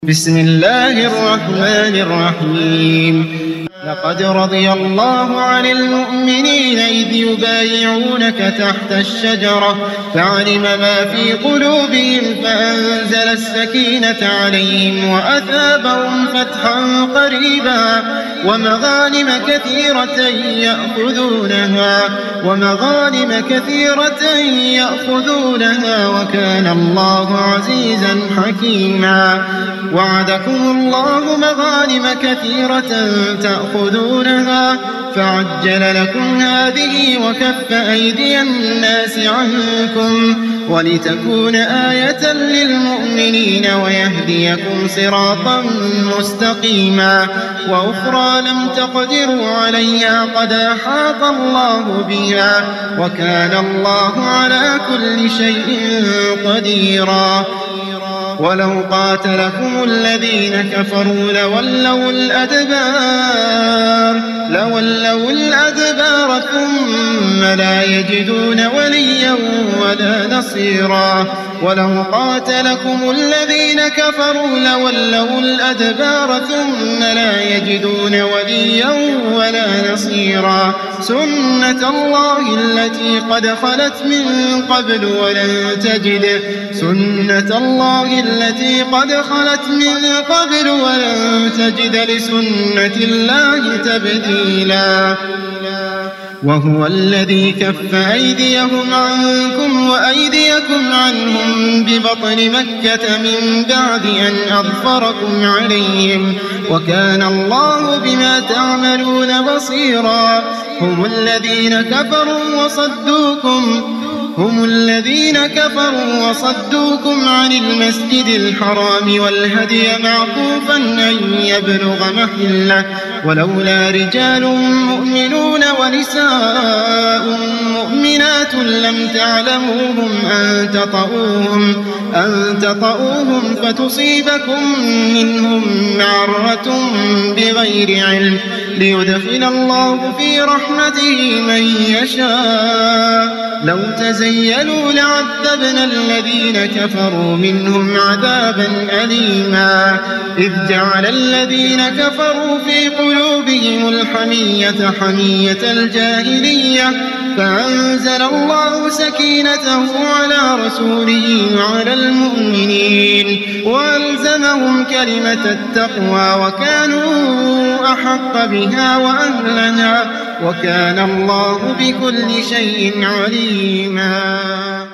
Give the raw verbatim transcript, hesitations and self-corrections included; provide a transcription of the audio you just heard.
بسم الله الرحمن الرحيم لقد رضي الله عن المؤمنين إذ يبايعونك تحت الشجرة فعلم ما في قلوبهم فأنزل السكينة عليهم وأثابهم فتحا قريبا ومغانم كثيرة يأخذونها ومغانم كثيرة يأخذونها وكان الله عزيزا حكيما. وعدكم الله مغانم كثيرة تأخذونها فعجل لكم هذه وكف أيدي الناس عنكم ولتكون آية للمؤمنين ويهديكم صراطا مستقيما. وأخرى لم تقدروا عليها قد أحاط الله بها وكان الله على كل شيء قديرا. ولو قاتلكم الذين كفروا لولوا الأدبار لولوا الأدبار ثم لا يجدون وليا ولا نصيرا. ولو قاتلكم الذين كفروا لولوا الأدبار ثم لا يجدون وليا ولا نصيرا. سنة الله التي قد خلت من قبل ولن تجد سنة الله التي قد خلت من قبل ولن تجد لسنة الله تبديلا. وهو الذي كف أيديهم عنكم وأيديكم عنهم ببطن مكة من بعد أن أظفركم عليهم وكان الله بما تعملون بصيرا. هم الذين كفروا وصدوكم هم الذين كفروا وصدوكم عن المسجد الحرام والهدي معكوفا أن يبلغ محله ولولا رجال مؤمنون ونساء مؤمنات لم تعلموهم أن تطؤوهم أن تطؤوهم فتصيبكم منهم معرة بغير علم ليدخل الله في رحمته من يشاء. لو تزيلوا لعذبنا الذين كفروا منهم عذابا أليما. إذ جعل الذين كفروا في قلوبهم الحمية حمية الجاهلية فأنزل الله سكينته على رسوله وعلى المؤمنين وألزمهم كلمة التقوى وكانوا أحق بها وأهلها وكان الله بكل شيء عليما.